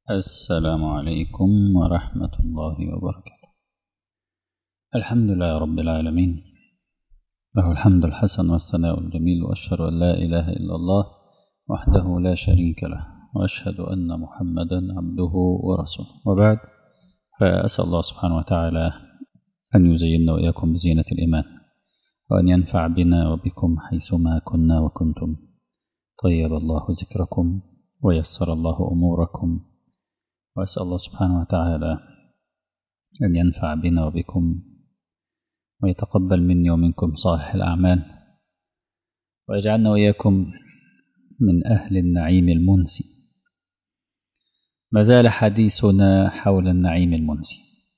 السلام عليكم ورحمة الله وبركاته. الحمد لله رب العالمين، له الحمد الحسن والثناء الجميل، وأشهد أن لا إله إلا الله وحده لا شريك له، وأشهد أن محمدا عبده ورسوله، وبعد. فأسأل الله سبحانه وتعالى أن يزيننا وإياكم بزينة الإيمان، وأن ينفع بنا وبكم حيثما كنا وكنتم. طيب الله ذكركم ويسر الله أموركم، وأسأل الله سبحانه وتعالى أن ينفع بنا وبكم ويتقبل مني ومنكم صالح الأعمال، ويجعلنا وإياكم من أهل النعيم المنسي. ما زال حديثنا حول النعيم المنسي،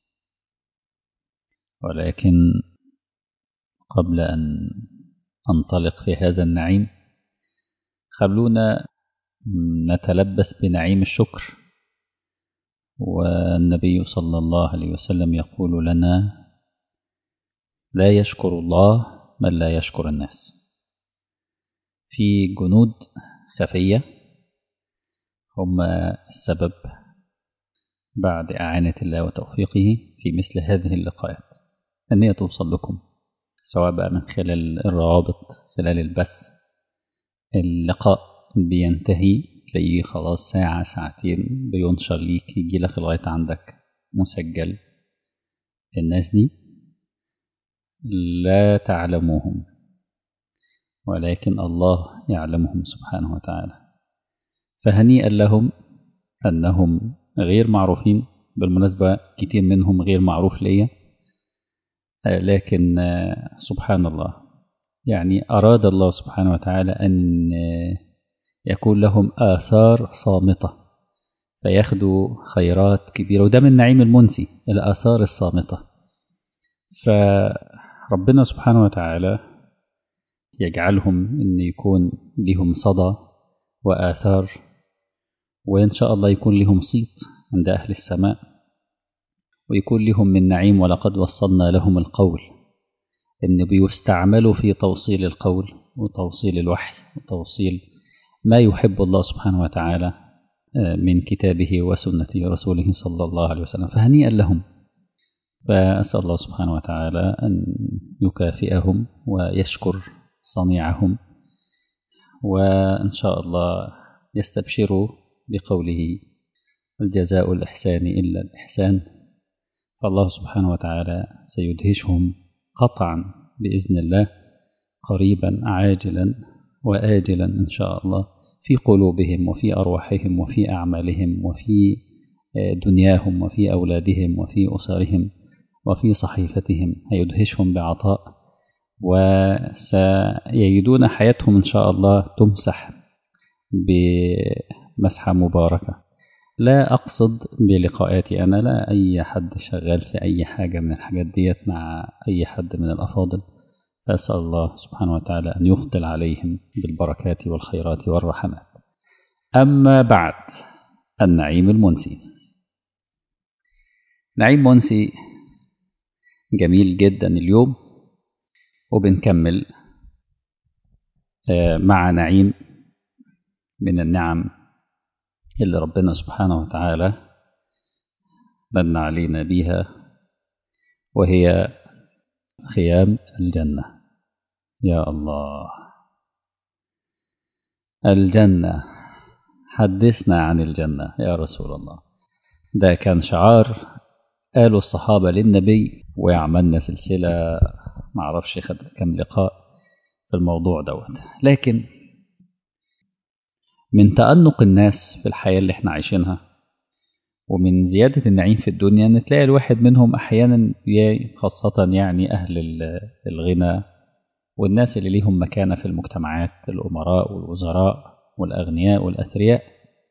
ولكن قبل أن أنطلق في هذا النعيم خلونا نتلبس بنعيم الشكر. والنبي صلى الله عليه وسلم يقول لنا: لا يشكر الله من لا يشكر الناس. في جنود خفية هم السبب بعد إعانة الله وتوفيقه في مثل هذه اللقاءات أن هي توصل لكم، سواء بقى من خلال الروابط، خلال البث. اللقاء بينتهي تلاقيه خلاص ساعة ساعتين بينشر ليك، يجي لك لغاية عندك مسجل. الناس دي لا تعلموهم، ولكن الله يعلمهم سبحانه وتعالى. فهنيئا لهم أنهم غير معروفين، بالمناسبة كتير منهم غير معروف ليا، لكن سبحان الله، يعني أراد الله سبحانه وتعالى أن يكون لهم آثار صامتة فياخدوا خيرات كبيرة، وده من نعيم المنسي، الآثار الصامتة. فربنا سبحانه وتعالى يجعلهم أن يكون لهم صدى وآثار، وإن شاء الله يكون لهم صيت عند أهل السماء، ويكون لهم من نعيم. ولقد وصلنا لهم القول، إن بيستعملوا في توصيل القول وتوصيل الوحي وتوصيل ما يحب الله سبحانه وتعالى من كتابه وسنة رسوله صلى الله عليه وسلم. فهنيئا لهم، فأسأل الله سبحانه وتعالى أن يكافئهم ويشكر صنيعهم، وإن شاء الله يستبشروا بقوله: الجزاء الإحسان إلا الإحسان. فالله سبحانه وتعالى سيدهشهم قطعا بإذن الله، قريبا عاجلا وآجلا إن شاء الله، في قلوبهم وفي أرواحهم وفي أعمالهم وفي دنياهم وفي أولادهم وفي أسرهم وفي صحيفتهم. هيدهشهم بعطاء، وسيجدون حياتهم إن شاء الله تمسح بمسحة مباركة. لا أقصد بلقاءاتي أنا، لا أي حد شغال في أي حاجة من الحاجات ديت مع أي حد من الأفاضل، فأسأل الله سبحانه وتعالى أن يفضل عليهم بالبركات والخيرات والرحمات. أما بعد، النعيم المنسي. نعيم منسي جميل جدا اليوم، وبنكمل مع نعيم من النعم اللي ربنا سبحانه وتعالى من علينا بها، وهي خيام الجنة. يا الله، الجنة، حدثنا عن الجنة يا رسول الله. ده كان شعار قالوا الصحابة للنبي، ويعملنا سلسلة معرفش كم لقاء في الموضوع دوت. لكن من تأنق الناس في الحياة اللي احنا عايشينها، ومن زيادة النعيم في الدنيا، ان تلاقي الواحد منهم احيانا، خاصة يعني اهل الغنى والناس اللي ليهم مكانة في المجتمعات، الأمراء والوزراء والأغنياء والأثرياء،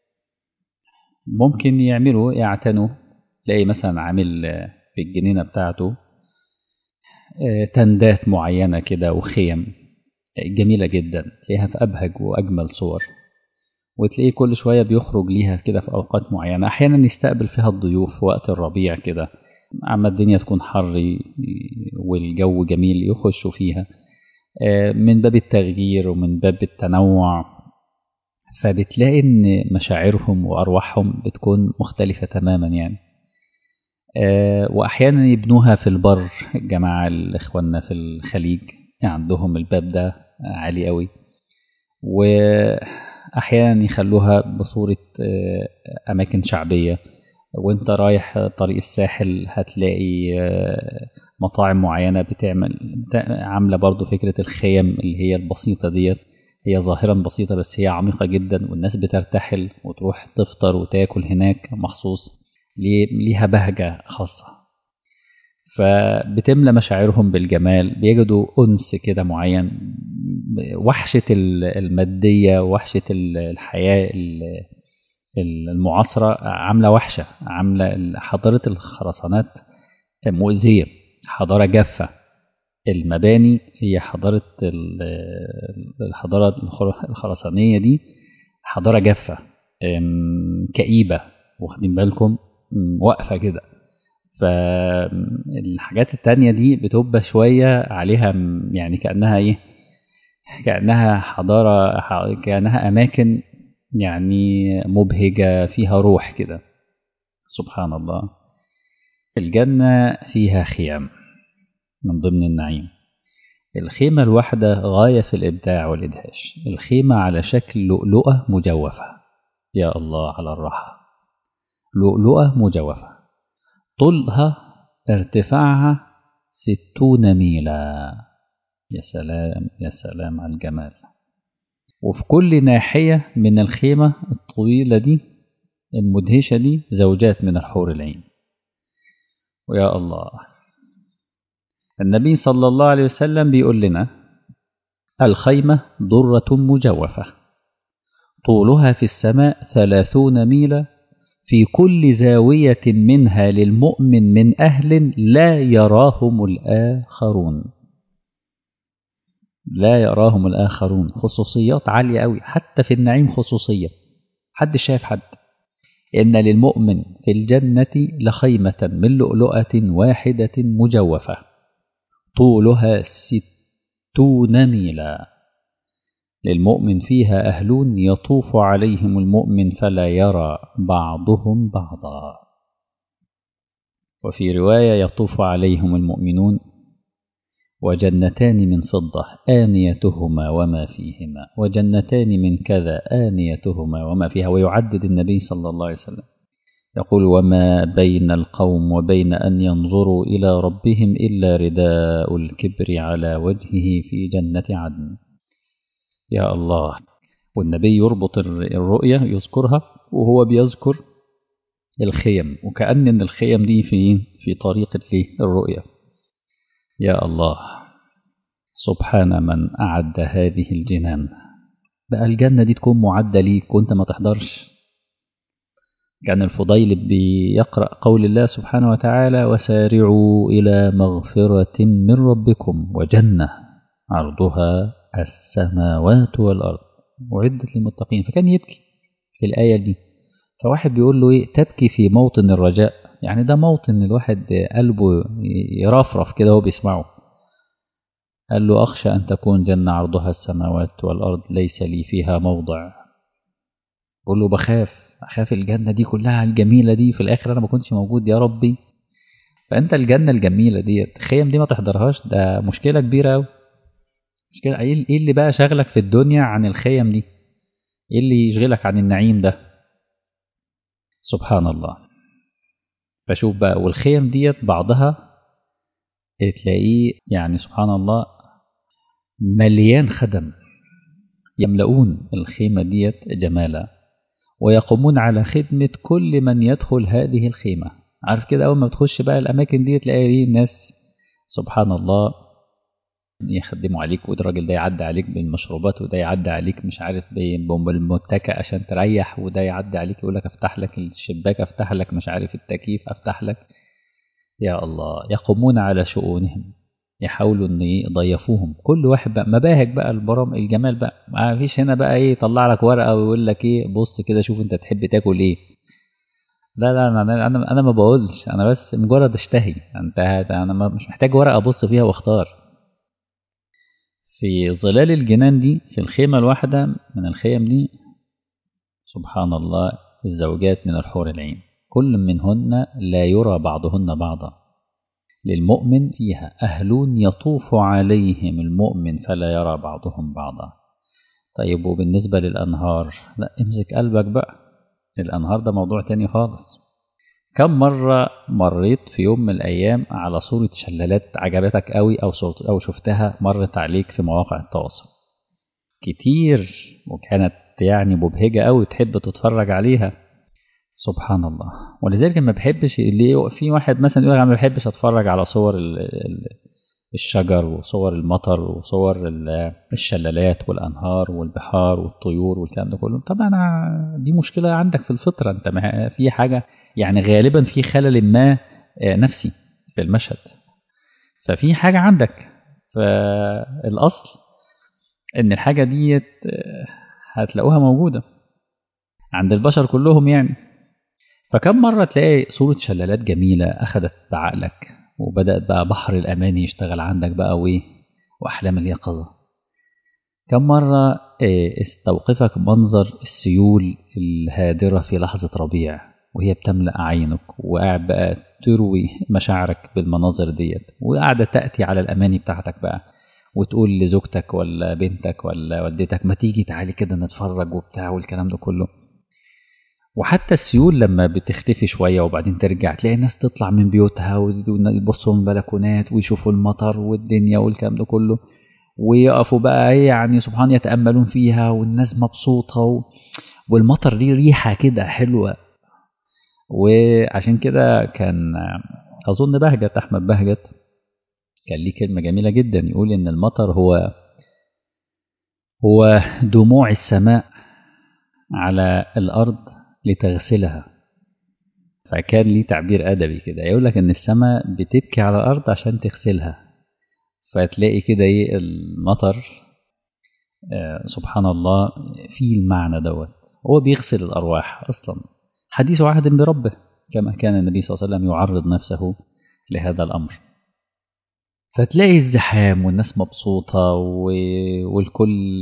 ممكن يعتنوا. تلاقي مثلا عامل في الجنينة بتاعته تندات معينة كده وخيم جميلة جدا، تلاقيها في أبهج وأجمل صور، وتلاقيه كل شوية بيخرج ليها كده في أوقات معينة. أحيانا يستقبل فيها الضيوف في وقت الربيع كده، عما الدنيا تكون حر والجو جميل يخشوا فيها من باب التغيير ومن باب التنوع. فبتلاقي إن مشاعرهم وأرواحهم بتكون مختلفة تماما يعني. وأحيانا يبنوها في البر، الجماعة الإخواننا في الخليج عندهم الباب ده عالي قوي، وأحيانا يخلوها بصورة أماكن شعبية. وانت رايح طريق الساحل هتلاقي مطاعم معينة عاملة برضو فكرة الخيم اللي هي البسيطة ديت. هي ظاهرا بسيطة بس هي عميقة جدا، والناس بترتحل وتروح تفطر وتاكل هناك مخصوص، ليها بهجة خاصة. فبتملى مشاعرهم بالجمال، بيجدوا أنس كده معين. وحشة المادية، وحشة الحياة المعاصرة عاملة وحشة، عاملة حضارة الخرسانات مؤذية، حضارة جافة. المباني هي الحضارة الخرسانية دي حضارة جافة كئيبة، واخدين بالكم، واقفة كده. فالحاجات التانية دي بتبقى شوية عليها يعني كأنها ايه، كأنها حضارة، كأنها أماكن يعني مبهجة فيها روح كده. سبحان الله. الجنة فيها خيام من ضمن النعيم. الخيمة الواحدة غاية في الإبداع والإدهاش. الخيمة على شكل لؤلؤة مجوفة، يا الله على الراحة. لؤلؤة مجوفة، طولها ارتفاعها 60 ميلا. يا سلام يا سلام على الجمال. وفي كل ناحية من الخيمة الطويلة دي المدهشة دي زوجات من الحور العين. ويا الله، النبي صلى الله عليه وسلم بيقول لنا: الخيمة درة مجوفة طولها في السماء 30 ميلا، في كل زاوية منها للمؤمن من أهل لا يراهم الآخرون. لا يراهم الآخرون، خصوصيات عالية قوي، حتى في النعيم خصوصية، حد شايف حد. إن للمؤمن في الجنة لخيمة من لؤلؤة واحدة مجوفة طولها 60 ميلا، للمؤمن فيها أهلون يطوف عليهم المؤمن فلا يرى بعضهم بعضا. وفي رواية: يطوف عليهم المؤمنون وجنتان من فضة آنيتهما وما فيهما، وجنتان من كذا آنيتهما وما فيها. ويعدد النبي صلى الله عليه وسلم يقول: وما بين القوم وبين أن ينظروا إلى ربهم إلا رداء الكبر على وجهه في جنة عدن. يا الله. والنبي يربط الرؤية، يذكرها وهو بيذكر الخيم، وكأن إن الخيم دي في طريق الرؤية. يا الله، سبحان من أعد هذه الجنان. بقى الجنة دي تكون معدة ليك وانت ما تحضرش. كان الفضيل بيقرأ قول الله سبحانه وتعالى: وسارعوا إلى مغفرة من ربكم وجنة عرضها السماوات والأرض أعدت للمتقين. فكان يبكي في الآية دي. فواحد بيقول له: إيه تبكي في موطن الرجاء؟ يعني ده موطن الواحد قلبه يرفرف كده وهو بيسمعه. قال له: أخشى أن تكون جنة عرضها السماوات والأرض ليس لي فيها موضع. بقول له: أخاف الجنة دي كلها الجميلة دي في الآخر أنا ما كنتش موجود يا ربي. فأنت الجنة الجميلة دي الخيم دي ما تحضرهاش، ده مشكلة كبيرة أوي. مشكلة. إيه اللي بقى شغلك في الدنيا عن الخيم دي؟ إيه اللي يشغلك عن النعيم ده؟ سبحان الله. فشوف بقى، والخيم ديت بعضها تلاقيه يعني سبحان الله مليان خدم يملؤون الخيمة ديت جمالا، ويقومون على خدمة كل من يدخل هذه الخيمة. عارف كده، أول ما بتخش بقى الأماكن دي تلاقي ايه الناس سبحان الله يخدموا عليك، وده الراجل ده يعدي عليك بالمشروبات، وده يعدي عليك مش عارف بالمتكئ عشان تريح، وده يعدي عليك يقول لك افتح لك الشباك، افتح لك مش عارف التكييف، افتح لك. يا الله، يقومون على شؤونهم، يحاولوا ان يضيفوهم. كل واحد بقى مباهج بقى، البرام الجمال بقى، ما فيش هنا بقى ايه يطلع لك ورقه ويقول لك ايه بص كده شوف انت تحب تاكل ايه. لا لا، انا ما بقولش، انا بس مجرد اشتهي. انا مش محتاج ورقه ابص فيها واختار. في ظلال الجنان دي، في الخيمه الواحده من الخيم دي سبحان الله، الزوجات من الحور العين كل منهن لا يرى بعضهن بعضا، للمؤمن فيها أهلون يطوف عليهم المؤمن فلا يرى بعضهم بعضا. طيب وبالنسبة للأنهار، لا امسك قلبك بقى، الأنهار ده موضوع تاني خالص. كم مرة مريت في يوم من الأيام على صورة شلالات عجبتك قوي أو شفتها مرت عليك في مواقع التواصل؟ كتير، وكانت يعني مبهجة قوي تحب تتفرج عليها. سبحان الله. ولذلك ما بحبش اللي في واحد مثلا يقول انا ما بحبش اتفرج على صور الشجر وصور المطر وصور الشلالات والانهار والبحار والطيور والكلام ده كله. طبعا دي مشكلة عندك في الفطرة، انت في حاجة يعني غالبا في خلل ما نفسي في المشهد، ففي حاجة عندك. فالأصل ان الحاجة دي هتلاقوها موجودة عند البشر كلهم يعني. فكم مرة تلاقي صورة شلالات جميلة أخدت بعقلك وبدأت بقى بحر الأماني يشتغل عندك بقى وأحلام اليقظة. كم مرة استوقفك منظر السيول الهادرة في لحظة ربيع وهي بتملأ عينك، وقاعد بقى تروي مشاعرك بالمناظر ديت، وقاعدة تأتي على الأماني بتاعتك بقى، وتقول لزوجتك ولا بنتك ولا والدتك ما تيجي تعالي كده نتفرج وبتاع والكلام ده كله. وحتى السيول لما بتختفي شوية وبعدين ترجع تلاقي الناس تطلع من بيوتها ويبصوا من بلكونات ويشوفوا المطر والدنيا والكلام ده كله، ويقفوا بقى يعني سبحان يتأملون فيها، والناس مبسوطة والمطر ليه ريحة كده حلوة. وعشان كده كان أظن بهجت أحمد بهجت كان ليه كلمة جميلة جدا، يقول إن المطر هو دموع السماء على الأرض لتغسلها. فكان ليه تعبير أدبي كده، يقول لك إن السماء بتبكي على الأرض عشان تغسلها. فتلاقي كده إيه المطر سبحان الله في المعنى دوت، هو بيغسل الأرواح أصلا، حديث عهد بربه، كما كان النبي صلى الله عليه وسلم يعرض نفسه لهذا الأمر. فتلاقي الزحام والناس مبسوطة والكل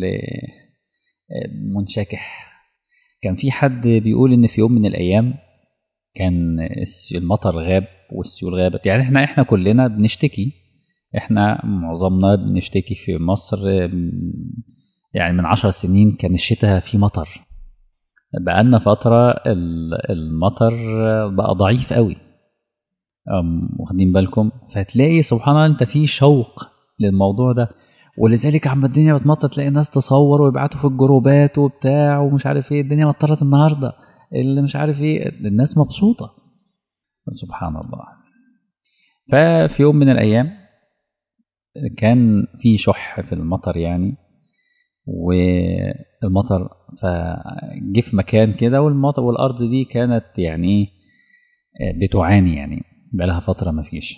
منشكح. كان في حد بيقول إن في يوم من الأيام كان المطر غاب والسيول غابت، يعني احنا كلنا بنشتكي، احنا معظمنا بنشتكي في مصر. يعني من 10 سنين كان الشتاء فيه مطر، بقالنا فترة المطر بقى ضعيف قوي، واخدين بالكم؟ فتلاقي سبحان الله انت في شوق للموضوع ده، ولذلك عم الدنيا بتمطر تلاقي الناس تصور ويبعتوا في الجروبات وبتاع ومش عارف ايه، الدنيا مطرت النهارده اللي مش عارف ايه، الناس مبسوطة. سبحان الله. ففي يوم من الأيام كان في شح في المطر يعني، والمطر فجه في مكان كده، والمطر والأرض دي كانت يعني بتعاني، يعني بقالها فترة ما فيش.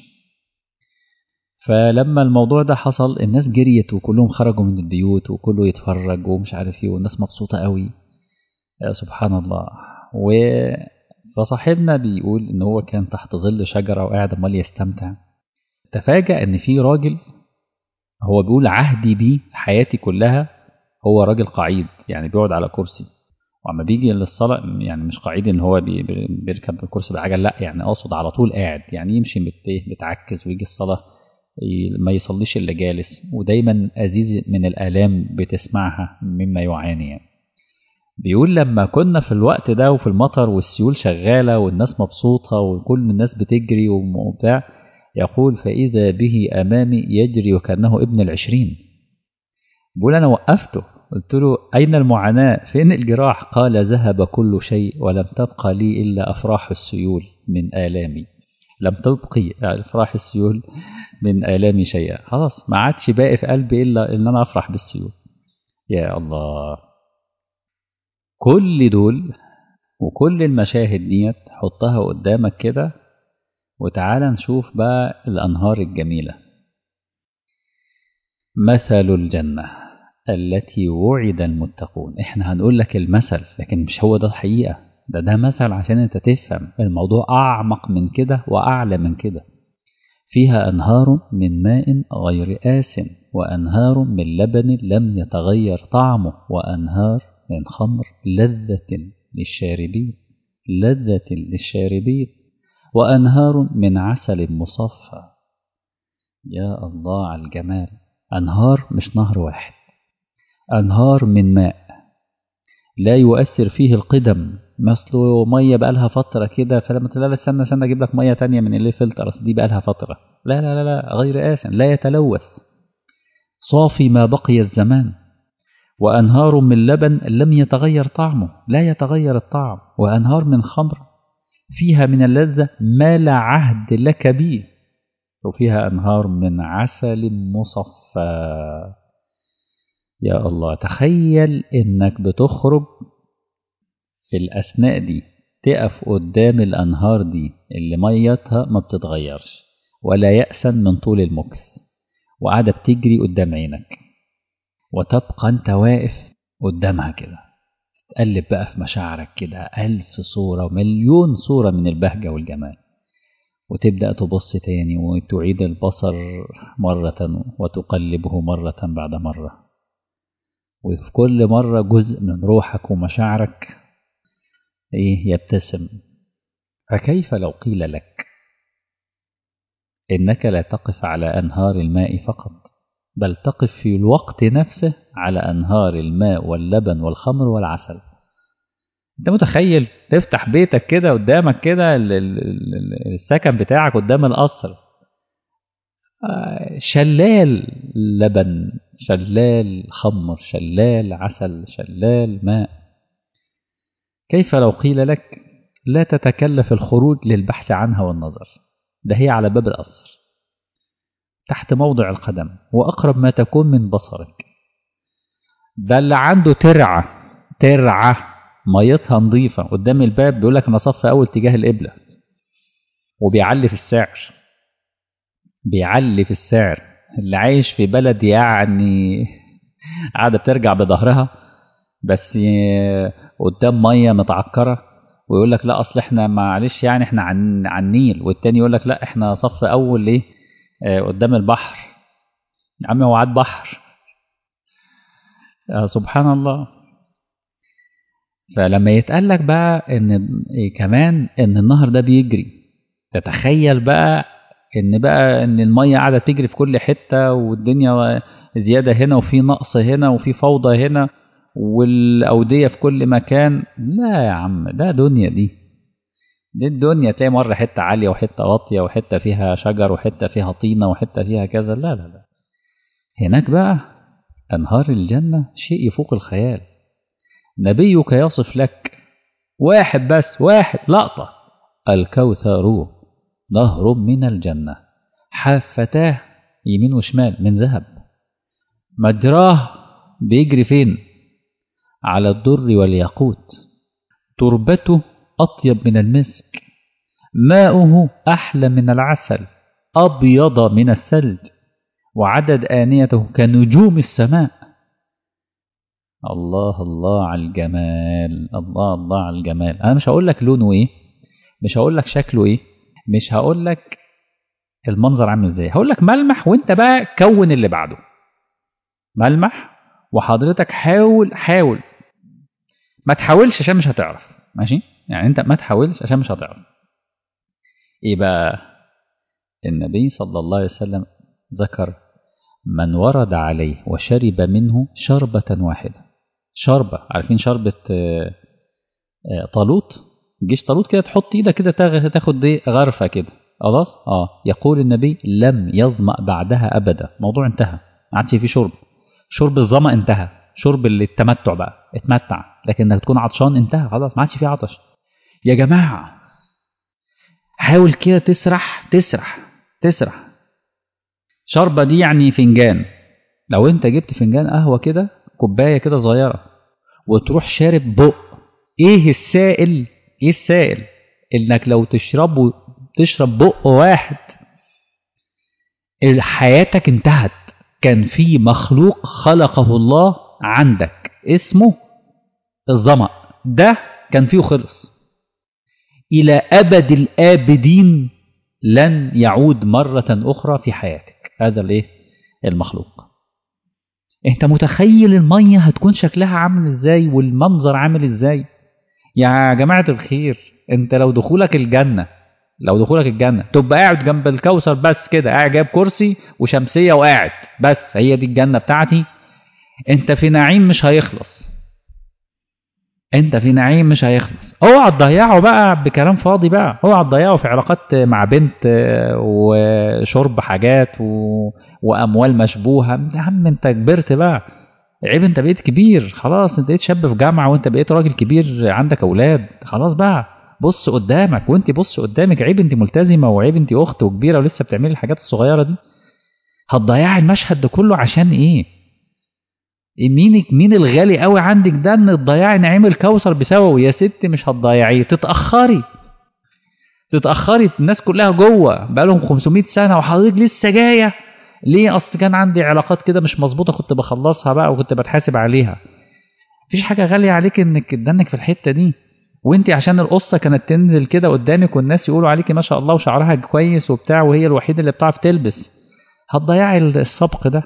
فلما الموضوع ده حصل الناس جريت وكلهم خرجوا من البيوت وكله يتفرج ومش عارف ايه، والناس مبسوطة قوي. سبحان الله. فصاحبنا بيقول ان هو كان تحت ظل شجرة وقاعد امال يستمتع، تفاجأ ان في راجل، هو بيقول عهدي بيه حياتي كلها هو راجل قعيد، يعني بيقعد على كرسي، وعما بيجي للصلاة يعني مش قعيد ان هو بيركب الكرسي بعجل، لا يعني اقصد على طول قاعد، يعني يمشي متعكز ويجي الصلاة ما يصليش الا جالس، ودايما أزيز من الآلام بتسمعها مما يعاني يعني. بيقول لما كنا في الوقت ده وفي المطر والسيول شغالة والناس مبسوطة وكل الناس بتجري وبتاع، يقول فإذا به أمامي يجري وكأنه ابن 20. بيقول أنا وقفته قلت له أين المعاناة فين الجراح؟ قال ذهب كل شيء ولم تبقى لي إلا أفراح السيول من آلامي، لم تبقي أفراح السيول من آلامي شيئا، خلاص ما عادش باقي في قلبي إلا إن أنا أفرح بالسيول. يا الله، كل دول وكل المشاهد ديت حطها قدامك كده، وتعالى نشوف بقى الأنهار الجميلة. مثل الجنة التي وعد المتقون، احنا هنقول لك المثل لكن مش هو ده الحقيقة، ده مثل عشان انت تفهم الموضوع أعمق من كده وأعلى من كده. فيها أنهار من ماء غير آسن وأنهار من لبن لم يتغير طعمه وأنهار من خمر لذة للشاربين لذة للشاربين وأنهار من عسل مصفى. يا الله على الجمال. أنهار مش نهر واحد، أنهار من ماء لا يؤثر فيه القدم، مثله مية بقالها فترة كده فلما تلاقي استنى أجيب لك مية تانية من اللي فلتر دي بقالها فترة، لا لا لا لا، غير آسن، لا يتلوث، صافي ما بقي الزمان. وأنهار من لبن لم يتغير طعمه، لا يتغير الطعم. وأنهار من خمر فيها من اللذة ما لا عهد لك به. وفيها أنهار من عسل مصفى. يا الله، تخيل إنك بتخرج في الأثناء دي تقف قدام الأنهار دي اللي ميتها ما بتتغيرش ولا يأسن من طول المكث، وقاعدة بتجري قدام عينك، وتبقى أنت واقف قدامها كده تقلب بقى في مشاعرك كده 1000 صورة ومليون صورة من البهجة والجمال، وتبدأ تبص تاني وتعيد البصر مرة وتقلبه مرة بعد مرة، وفي كل مرة جزء من روحك ومشاعرك يبتسم. فكيف لو قيل لك إنك لا تقف على أنهار الماء فقط، بل تقف في الوقت نفسه على أنهار الماء واللبن والخمر والعسل؟ أنت متخيل تفتح بيتك كده قدامك كده السكن بتاعك قدام القصر، شلال لبن، شلال خمر، شلال عسل، شلال ماء. كيف لو قيل لك لا تتكلف الخروج للبحث عنها والنظر، ده هي على باب القصر تحت موضع القدم وأقرب ما تكون من بصرك. ده اللي عنده ترعة ميتها نظيفة قدام الباب بيقول لك أنا صف أول تجاه القبلة، وبيعلي في السعر، بيعلي في السعر. اللي عايش في بلد يعني قاعدة بترجع بظهرها بس قدام مية متعكرة، ويقول لك لا أصل إحنا معلش يعني إحنا عن النيل، والتاني يقول لك لا إحنا صف أول ليه قدام البحر. يا عم هو عاد بحر، سبحان الله. فلما يتقال لك بقى إن كمان إن النهر ده بيجري، تتخيل بقى إن المية قاعدة تجري في كل حتة، والدنيا زيادة هنا وفي نقص هنا وفي فوضى هنا، والأودية في كل مكان. لا يا عم، ده دنيا دي الدنيا تلاقي مرة حتة عالية وحتة واطية وحتة فيها شجر وحتة فيها طينة وحتة فيها كذا. لا لا لا، هناك بقى أنهار الجنة شيء يفوق الخيال. نبيك يصف لك واحد بس، واحد لقطة: الكوثر نهر من الجنة حافتاه يمين وشمال من ذهب، مجراه بيجري فين؟ على الدر والياقوت، تربته أطيب من المسك، ماؤه أحلى من العسل، أبيض من الثلج، وعدد آنيته كنجوم السماء. الله الله على الجمال، الله الله على الجمال. أنا مش هقول لك لونه إيه، مش هقول لك شكله إيه، مش هقول لك المنظر عامل إزاي، هقول لك ملمح، وأنت بقى كون اللي بعده. ملمح، وحضرتك حاول ما تحاولش عشان مش هتعرف، ماشي؟ يعني أنت ما تحاولش عشان مش هتعرف. إيه بقى؟ النبي صلى الله عليه وسلم ذكر من ورد عليه وشرب منه شربة واحدة. شربة، عارفين شربة طالوت؟ جيش طالوت كده تحط ايدك كده تاخد دي غرفة كده خلاص. يقول النبي لم يظمأ بعدها أبدا، موضوع انتهى، ما عادش فيه شرب الظمأ انتهى، شرب التمتع بقى اتمتع، لكن انك تكون عطشان انتهى خلاص، ما عادش فيه عطش. يا جماعة حاول كده تسرح. شربة دي يعني فنجان، لو انت جبت فنجان قهوة كده، كوباية كده صغيرة، وتروح شارب بق، ايه السائل انك لو تشرب بق واحد حياتك انتهت. كان في مخلوق خلقه الله عندك اسمه الظمأ، ده كان فيه خلص إلى أبد الآبدين، لن يعود مرة أخرى في حياتك هذا المخلوق. انت متخيل المية هتكون شكلها عامل ازاي والمنظر عامل ازاي؟ يا جماعة الخير، انت لو دخولك الجنة، تبقى قاعد جنب الكوثر بس كده، قاعد جايب كرسي وشمسية وقاعد بس، هي دي الجنة بتاعتي. انت في نعيم مش هيخلص، اوعى تضيعه بقى بكلام فاضي بقى، اوعى تضيعه في علاقات مع بنت وشرب حاجات واموال مشبوهة. يا عم انت كبرت بقى، عيب، انت بقيت كبير خلاص، انت بقيت شاب في جامعة وانت بقيت راجل كبير عندك اولاد، خلاص بقى بص قدامك، وانت بص قدامك، عيب انت ملتزمة، وعيب انت اخت وكبيرة ولسه بتعملي الحاجات الصغيرة دي. هتضيعي المشهد ده كله عشان ايه؟ مين الغالي قوي عندك ده ان تضيعي نعيم الكوثر بسببه؟ يا ست مش هتضيعيه، تتأخري، الناس كلها جوه بقالهم 500 سنة وحضرتك لسه جاية ليه؟ اصل كان عندي علاقات كده مش مظبوطة كنت بخلصها بقى وكنت بتحاسب عليها. مفيش حاجة غالية عليك انك تدنك في الحتة دي، وانت عشان القصة كانت تنزل كده قدامك والناس يقولوا عليكي ما شاء الله وشعرها كويس وبتاع، وهي الوحيدة اللي بتعرف تلبس، هتضيعي السبق ده.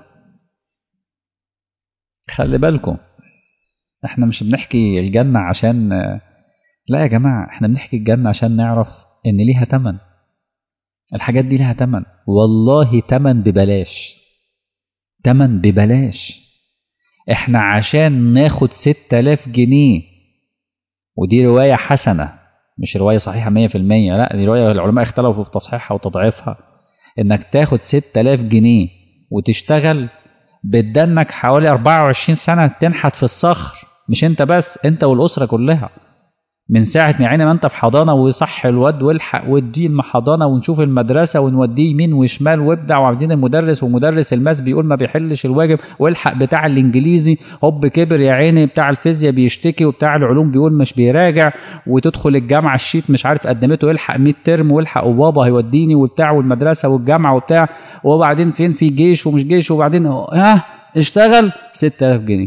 خلي بالكم، احنا مش بنحكي الجنة عشان، لا يا جماعة، احنا بنحكي الجنة عشان نعرف ان ليها تمن. الحاجات دي ليها تمن، والله تمن ببلاش، تمن ببلاش. احنا عشان ناخد 6000 جنيه، ودي رواية حسنة مش رواية صحيحة 100%، لا دي رواية العلماء اختلفوا في تصحيحها وتضعيفها، انك تاخد 6000 جنيه وتشتغل بتدنك حوالي 24 سنة تنحت في الصخر، مش انت بس، انت والأسرة كلها، من ساعة ما انت في حضانة وصح الواد والحق وديه المحضانة ونشوف المدرسة ونوديه يمين وشمال وابدع، وعاوزين المدرس، ومدرس الماس بيقول ما بيحلش الواجب، والحق بتاع الانجليزي هوب كبر يا عيني، بتاع الفيزياء بيشتكي، وبتاع العلوم بيقول مش بيراجع، وتدخل الجامعة الشيت مش عارف قدمته، الحق 100 ترم، والحق وبابا هيوديني وبتاع، والمدرسة والجامعة وبتاع، وبعدين فين في جيش ومش جيش، وبعدين اشتغل 6000 جنيه.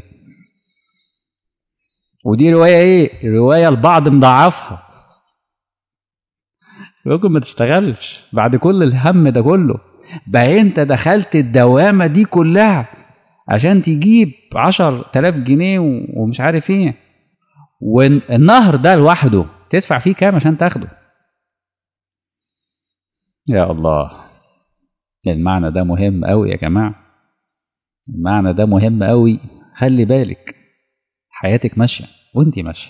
ودي رواية ايه؟ رواية البعض مضاعفها، ممكن ما تشتغلش بعد كل الهم ده كله، بقى انت دخلت الدوامة دي كلها عشان تجيب 10 آلاف جنيه ومش عارف ايه، والنهر ده لوحده تدفع فيه كام عشان تاخده؟ يا الله، المعنى ده مهم قوي يا جماعة، المعنى ده مهم قوي. خلي بالك، حياتك ماشية وانتي ماشية،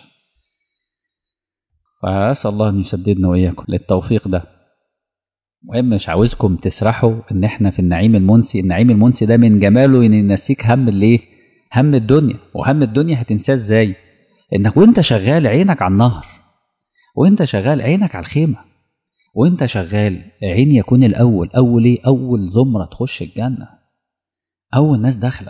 فأسأل الله أن يسددنا وإياكم للتوفيق ده. مهم، مش عاوزكم تسرحوا ان احنا في النعيم المنسي، النعيم المنسي ده من جماله ان ينسيك هم الايه؟ هم الدنيا. وهم الدنيا هتنساه ازاي؟ انك وانت شغال عينك على النهر، وانت شغال عينك على الخيمة، وانت شغال عين يكون الاول، اول ايه؟ اول زمرة تخش الجنة، اول ناس داخلة.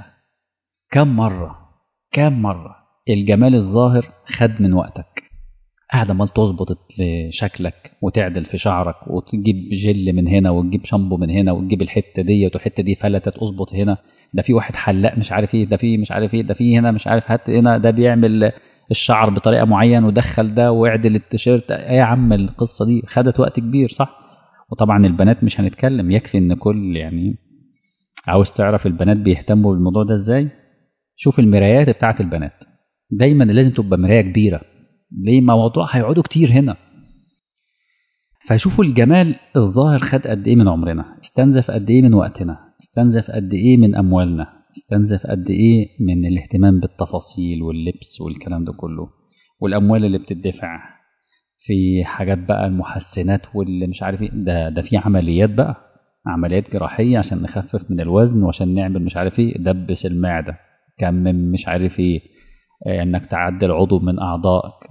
كم مرة الجمال الظاهر خد من وقتك، قاعد عمال تظبط شكلك وتعدل في شعرك وتجيب جل من هنا وتجيب شامبو من هنا وتجيب الحته دي والحته دي فلتت اظبط هنا، ده في واحد حلاق مش عارف ايه، ده في مش عارف ايه، ده في هنا مش عارف، هات هنا ده بيعمل الشعر بطريقه معينه ودخل ده واعدل التيشيرت. ايه يا عم القصه دي خدت وقت كبير صح؟ وطبعا البنات مش هنتكلم، يكفي ان كل يعني عاوز تعرف البنات بيهتموا بالموضوع ده ازاي؟ شوف المرايات بتاعت البنات، دايما لازم تبقى مرايه كبيره. ليه؟ ما موضوع هيقعدوا كتير هنا، فشوفوا الجمال الظاهر خد قد ايه من عمرنا، استنزف قد ايه من وقتنا، استنزف قد ايه من اموالنا، استنزف قد ايه من الاهتمام بالتفاصيل واللبس والكلام ده كله، والاموال اللي بتدفع في حاجات بقى المحسنات واللي مش عارف ايه، ده في عمليات بقى، عمليات جراحية عشان نخفف من الوزن وعشان نعمل مش عارف ايه، دبس المعدة، كمم مش عارف ايه، انك تعدل عضو من اعضائك،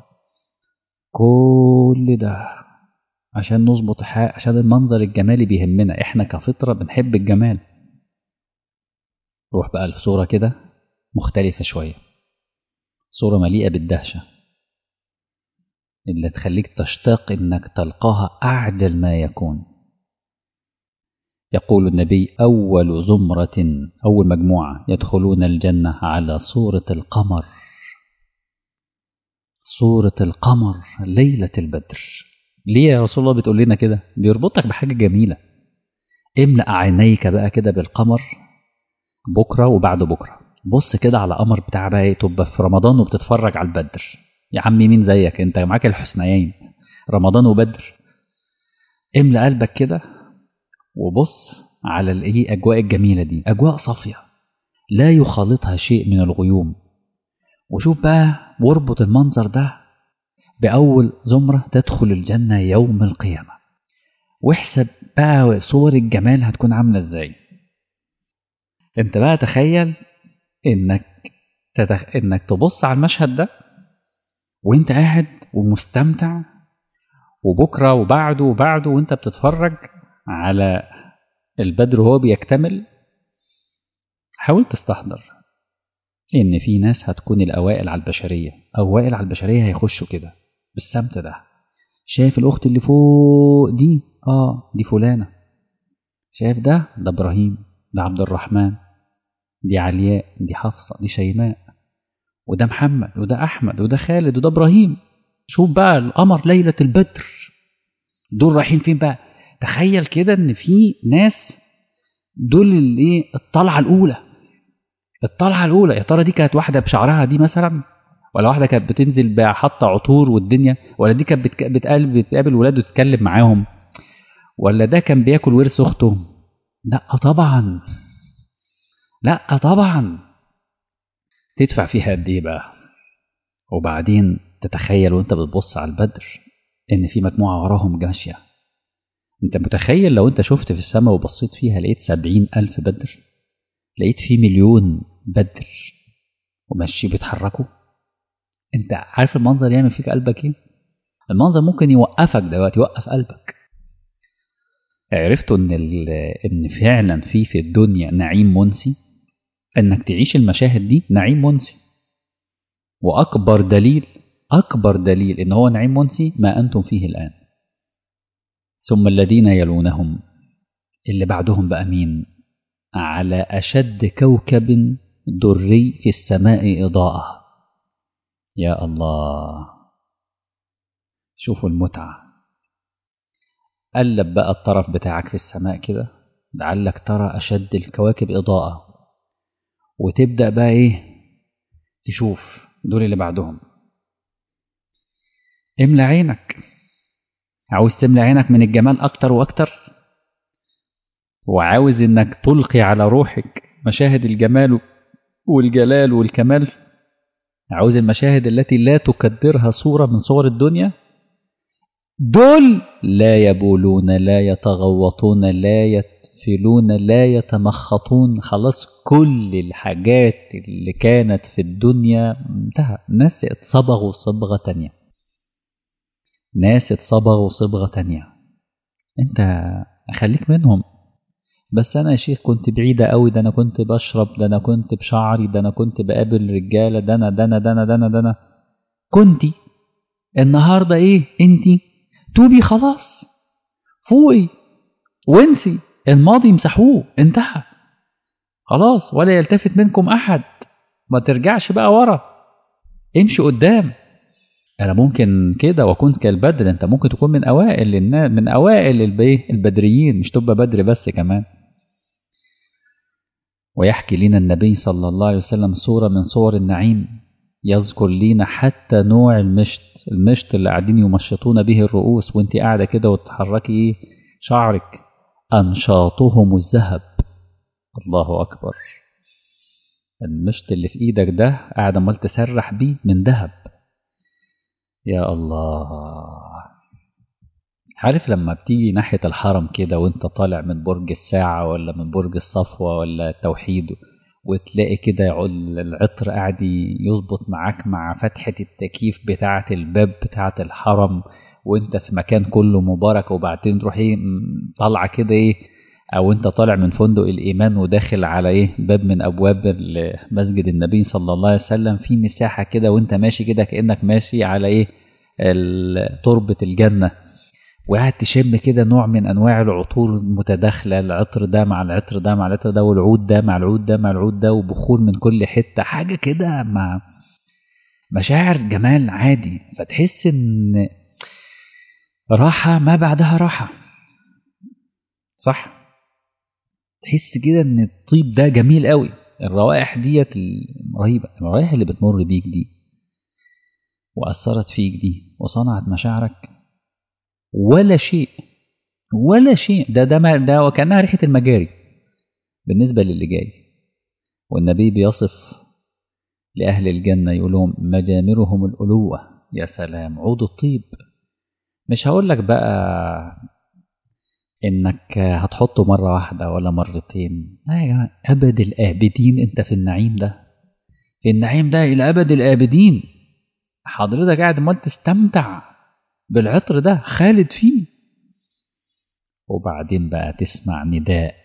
كل ده عشان نظبط عشان المنظر الجمالي بيهمنا، احنا كفطرة بنحب الجمال. روح بقى لصورة كده مختلفة شوية، صورة مليئة بالدهشة اللي تخليك تشتاق انك تلقاها اعجل ما يكون. يقول النبي أول زمرة، أول مجموعة يدخلون الجنة على صورة القمر، صورة القمر ليلة البدر. ليه يا رسول الله بتقول لنا كده؟ بيربطك بحاجة جميلة. املأ عينيك بقى كده بالقمر بكرة وبعد بكرة، بص كده على قمر بتاع بقى تبقى في رمضان وبتتفرج على البدر، يا عمي مين زيك، انت معاك الحسنيين رمضان وبدر. املأ قلبك كده وبص على الايه اجواء الجميله دي، اجواء صافيه لا يخالطها شيء من الغيوم. وشوف بقى واربط المنظر ده باول زمره تدخل الجنه يوم القيامه، واحسب بقى صور الجمال هتكون عامله ازاي. انت بقى تخيل انك تبص على المشهد ده وانت قاعد ومستمتع، وبكره وبعده وبعده وانت بتتفرج على البدر وهو بيكتمل. حاول تستحضر ان في ناس هتكون الاوائل على البشريه، اوائل على البشريه هيخشوا كده بالسمت ده. شايف الاخت اللي فوق دي؟ دي فلانه. شايف ده ابراهيم، ده عبد الرحمن، دي علياء، دي حفصه، دي شيماء، وده محمد، وده احمد، وده خالد، وده ابراهيم. شوف بقى القمر ليله البدر دول رايحين فين بقى. تخيل كده ان في ناس دول اللي الطلعه الاولى. الطلعه الاولى يا ترى دي كانت واحده بشعرها دي مثلا، ولا واحده كانت بتنزل بقى حاطه عطور والدنيا، ولا دي كانت بتقابل ولاد وتتكلم معاهم، ولا ده كان بياكل ورث اخته؟ لا طبعا، لا طبعا. تدفع فيها قد ايه بقى؟ وبعدين تتخيل وانت بتبص على البدر ان في مجموعه وراهم ماشيه. انت متخيل لو انت شفت في السماء وبصيت فيها لقيت 70,000 بدر، لقيت فيه 1,000,000 بدر وماشي بيتحركوا؟ انت عارف المنظر يعمل فيك قلبك ايه؟ المنظر ممكن يوقفك دلوقتي، يوقف قلبك. عرفتوا ان فعلا في الدنيا نعيم منسي، انك تعيش المشاهد دي نعيم منسي. واكبر دليل، اكبر دليل ان هو نعيم منسي ما انتم فيه الان. ثم الذين يلونهم، اللي بعدهم بقى مين؟ على اشد كوكب دري في السماء اضاءة. يا الله، شوفوا المتعة. قلب بقى الطرف بتاعك في السماء كده لعلك ترى أشد الكواكب إضاءة، وتبدأ بقى تشوف دول اللي بعدهم. املى عينك. عاوز تملى عينك من الجمال أكتر وأكتر، وعاوز إنك تلقي على روحك مشاهد الجمال والجلال والكمال. عاوز المشاهد التي لا تكدرها صورة من صور الدنيا. دول لا يبولون، لا يتغوطون، لا يتفلون، لا يتمخطون. خلاص كل الحاجات اللي كانت في الدنيا انتهى. ناس اتصبغوا صبغة تانية، ناس اتصبغوا صبغة تانية. انت خليك منهم. بس انا يا شيخ كنت بعيدة قوي، ده انا كنت بشرب، ده انا كنت بشعري، ده انا كنت بقابل رجالة، ده انا كنتي. النهاردة انتي توبي خلاص، فوقي وانسي الماضي، امسحوه انتهى خلاص. ولا يلتفت منكم احد، ما ترجعش بقى ورا، امشي قدام. انا ممكن كده واكون كالبدر، انت ممكن تكون من اوائل الناس، من اوائل البدريين، مش تبقى بدر بس كمان. ويحكي لنا النبي صلى الله عليه وسلم صورة من صور النعيم، يذكر لنا حتى نوع المشط اللي قاعدين يمشطون به الرؤوس وانت قاعدة كده وتحركي شعرك. أنشاطهم الذهب. الله أكبر. المشط اللي في إيدك ده قاعد عمال تسرح بيه من ذهب. يا الله. عارف لما بتيجي ناحية الحرم كده وانت طالع من برج الساعة ولا من برج الصفوة ولا التوحيد، وتلاقي كده العطر قاعد يظبط معاك مع فتحة التكييف بتاعة الباب بتاعة الحرم، وانت في مكان كله مبارك، وبعدين تروح طالعة كده او انت طالع من فندق الايمان وداخل على باب من ابواب مسجد النبي صلى الله عليه وسلم، في مساحة كده وانت ماشي كده كأنك ماشي على تربة الجنة، وقاعد تشم كده نوع من انواع العطور المتداخله، العطر ده مع العطر ده مع العطر ده، والعود ده مع العود ده مع العود ده، وبخور من كل حته، حاجه كده مع مشاعر جمال عادي. فتحس ان راحه ما بعدها راحه. صح، تحس كده ان الطيب ده جميل قوي. الروائح ديت رهيبه، الروائح اللي بتمر بيك دي وأثرت فيك دي وصنعت مشاعرك؟ ولا شيء، ولا شيء. ده وكأنها ريحة المجاري بالنسبة للي جاي. والنبي بيصف لأهل الجنة يقول لهم مجامرهم الألوة. يا سلام، عود الطيب. مش هقول لك بقى إنك هتحطه مرة واحدة ولا مرتين، لا يا جماعة، أبد الآبدين. أنت في النعيم ده، في النعيم ده إلى أبد الآبدين. حضرتك قاعد ما تستمتع بالعطر ده، خالد فيه. وبعدين بقى تسمع نداء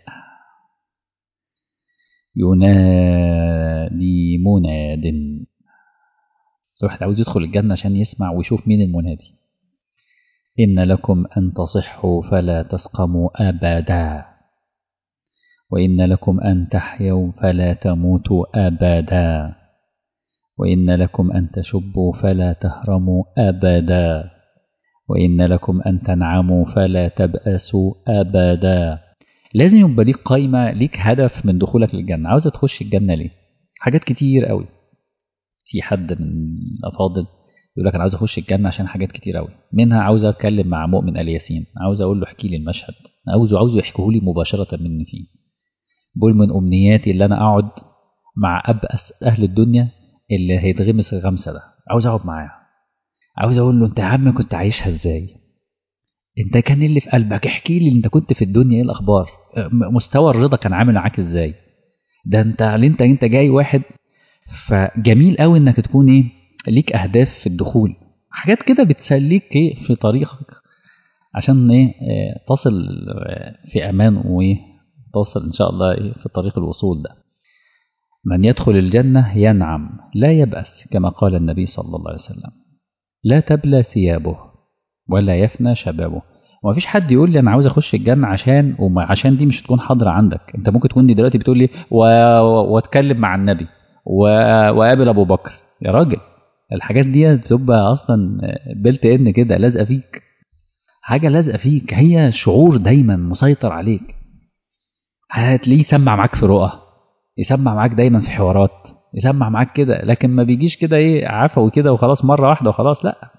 ينادي مناد. الواحد عاوز يدخل الجنة عشان يسمع ويشوف مين المنادي. إن لكم أن تصحوا فلا تسقموا أبدا، وإن لكم أن تحيوا فلا تموتوا أبدا، وإن لكم أن تشبوا فلا تهرموا أبدا، وإن لكم أن تنعموا فلا تبأسوا أبدا. لازم يبقى ليك قايمة، ليك هدف من دخولك للجنة. عاوز تخش الجنة ليه؟ حاجات كتير قوي. في حد من الأفاضل يقول لك أنا عاوز أخش الجنة عشان حاجات كتير قوي، منها عاوز أتكلم مع مؤمن آل ياسين، عاوز أقول له احكي لي المشهد، عاوزه يحكيه لي مباشرة مني فيه. بقول من أمنياتي اللي أنا أقعد مع أبأس أهل الدنيا اللي هيتغمس الغمسة ده، عاوز أقعد معاه، عاوز أقول له أنت يا عم كنت عايشها إزاي؟ أنت كان اللي في قلبك، احكي لي أنت كنت في الدنيا إيه الأخبار؟ مستوى الرضا كان عامل معاك إزاي؟ ده أنت جاي واحد. فجميل قوي إنك تكون إيه، ليك أهداف في الدخول، حاجات كده بتسليك إيه في طريقك عشان إيه تصل في أمان، وإيه توصل إن شاء الله إيه في طريق الوصول ده. من يدخل الجنة ينعم لا يبأس، كما قال النبي صلى الله عليه وسلم: لا تبلى ثيابه ولا يفنى شبابه. وما فيش حد يقول لي أنا عاوز أخش الجنة عشان دي مش تكون حاضرة عندك. أنت ممكن تكون دلوقتي بتقول لي واتكلم مع النبي وقابل أبو بكر. يا راجل، الحاجات دي بتبقى أصلا بلت إن كده لازقة فيك، حاجة لازقة فيك، هي شعور دايما مسيطر عليك. هتلاقيه يسمع معاك في رؤى، يسمع معاك دايما في حوارات، يسمع معاك كده، لكن ما بيجيش كده ايه عفوي كده وخلاص مرة واحدة وخلاص، لا.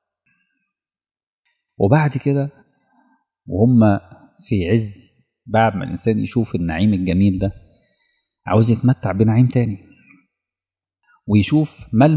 وبعد كده وهم في عز، بعد ما الإنسان يشوف النعيم الجميل ده عاوز يتمتع بنعيم تاني، ويشوف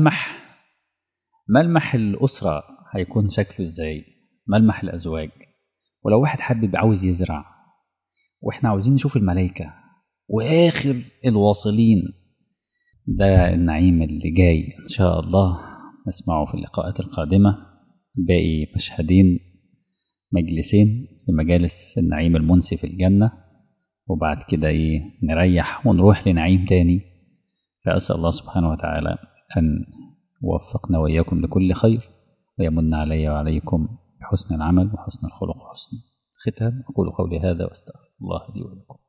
ملمح الأسرة هيكون شكله ازاي، ملمح الأزواج. ولو واحد حابب عاوز يزرع، واحنا عاوزين نشوف الملائكة وآخر الواصلين. ده النعيم اللي جاي إن شاء الله نسمعه في اللقاءات القادمة. باقي مشهدين، مجلسين في مجالس النعيم المنسي في الجنة، وبعد كده نريح ونروح لنعيم تاني. فأسأل الله سبحانه وتعالى أن يوفقنا وإياكم لكل خير، ويمن علي وعليكم بحسن العمل وحسن الخلق وحسن الختام. أقول قولي هذا وأستغفر الله لي ولكم.